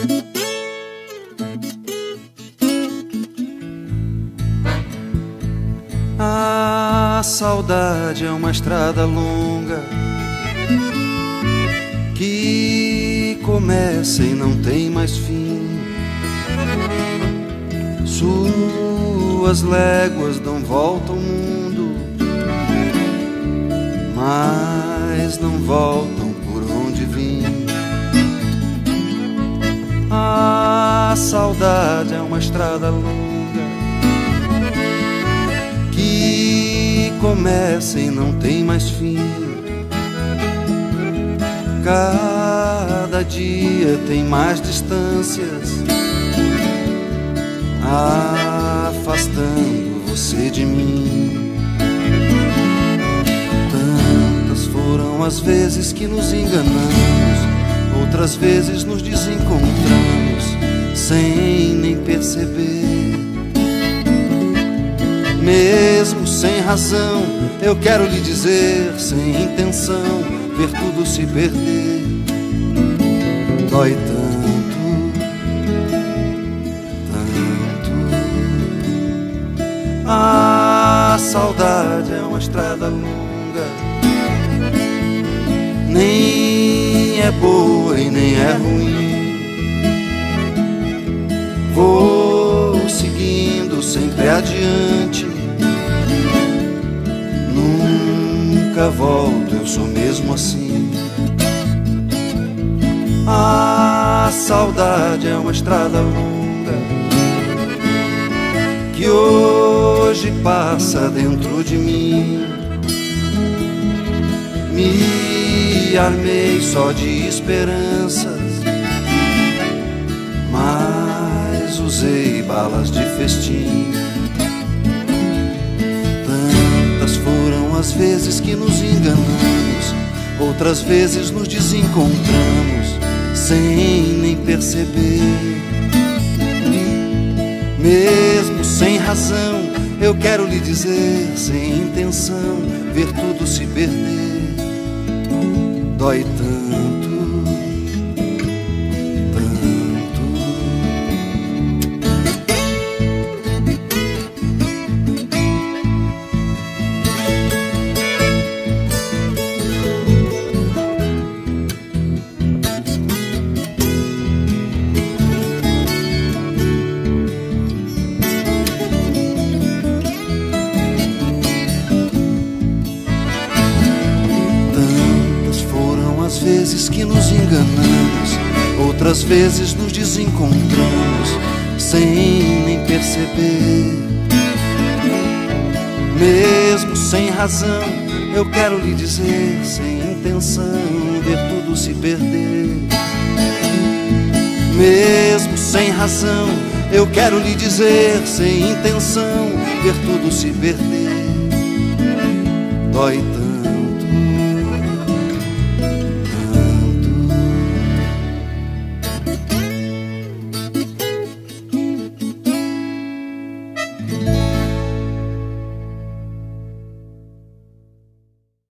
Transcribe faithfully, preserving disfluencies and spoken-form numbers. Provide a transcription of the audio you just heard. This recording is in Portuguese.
A saudade é uma estrada longa que começa e não tem mais fim. Suas léguas dão volta ao mundo, mas não voltam por onde vim. A saudade é uma estrada longa que começa e não tem mais fim. Cada dia tem mais distâncias, afastando você de mim. Tantas foram as vezes que nos enganamos, outras vezes nos desencontramos sem nem perceber. Mesmo sem razão, eu quero lhe dizer, sem intenção, ver tudo se perder. Dói tanto, tanto. A saudade é uma estrada longa, nem é boa e nem é ruim. Vou seguindo sempre adiante, nunca volto, eu sou mesmo assim. A saudade é uma estrada longa que hoje passa dentro de mim. Me armei só de esperanças, mas usei balas de festim. Tantas foram as vezes que nos enganamos, outras vezes nos desencontramos sem nem perceber. Mesmo sem razão, eu quero lhe dizer, sem intenção, ver tudo se perder. Dói tanto, vezes que nos enganamos, outras vezes nos desencontramos sem nem perceber. Mesmo sem razão, eu quero lhe dizer, sem intenção, ver tudo se perder. Mesmo sem razão, eu quero lhe dizer, sem intenção, ver tudo se perder. Dói tanto.